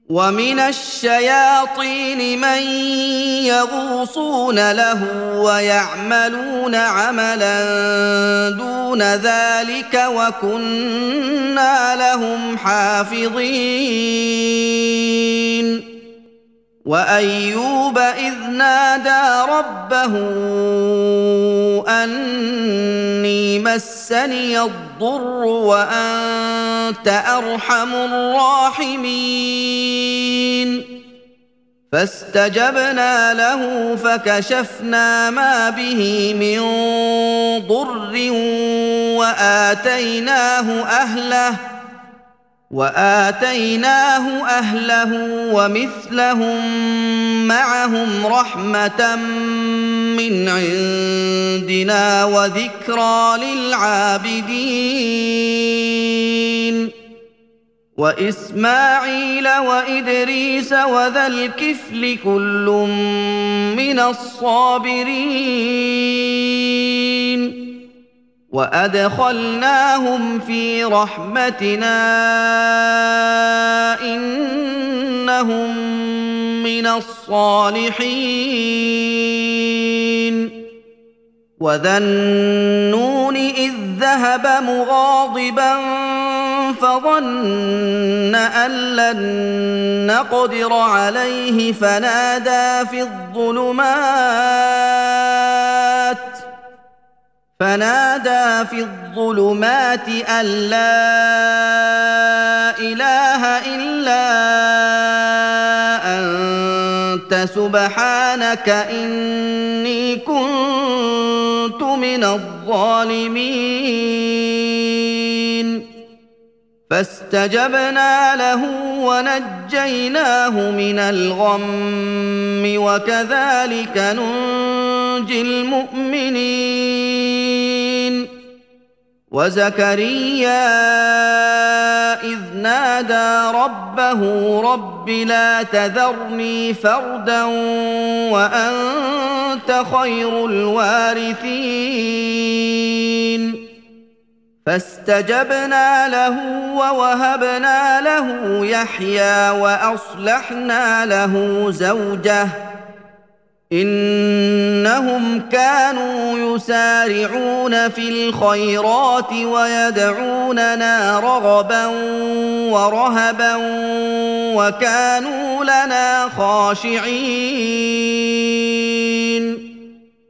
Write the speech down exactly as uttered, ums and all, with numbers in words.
ومن الشياطين من يغوصون له ويعملون عملا دون ذلك وكنا لهم حافظين وأيوب إذ نادى ربه أني مسني الضر وأنت أرحم الراحمين فاستجبنا له فكشفنا ما به من ضر وآتيناه أهله وآتيناه أهله ومثلهم معهم رحمة من عندنا وذكرى للعابدين وإسماعيل وإدريس وذا الكفل كل من الصابرين وأدخلناهم في رحمتنا إنهم من الصالحين وذا النون إذ ذهب مغاضبا فظن أن لن نقدر عليه فنادى في الظلمات فنادى في الظلمات أن لا إله إلا أنت سبحانك إني كنت من الظالمين فاستجبنا له ونجيناه من الغم وكذلك ننجي المؤمنين وزكريا إذ نادى ربه رب لا تذرني فردا وأنت خير الوارثين فاستجبنا له ووهبنا له يحيى وأصلحنا له زوجه إنهم كانوا يسارعون في الخيرات ويدعوننا رغبا ورهبا وكانوا لنا خاشعين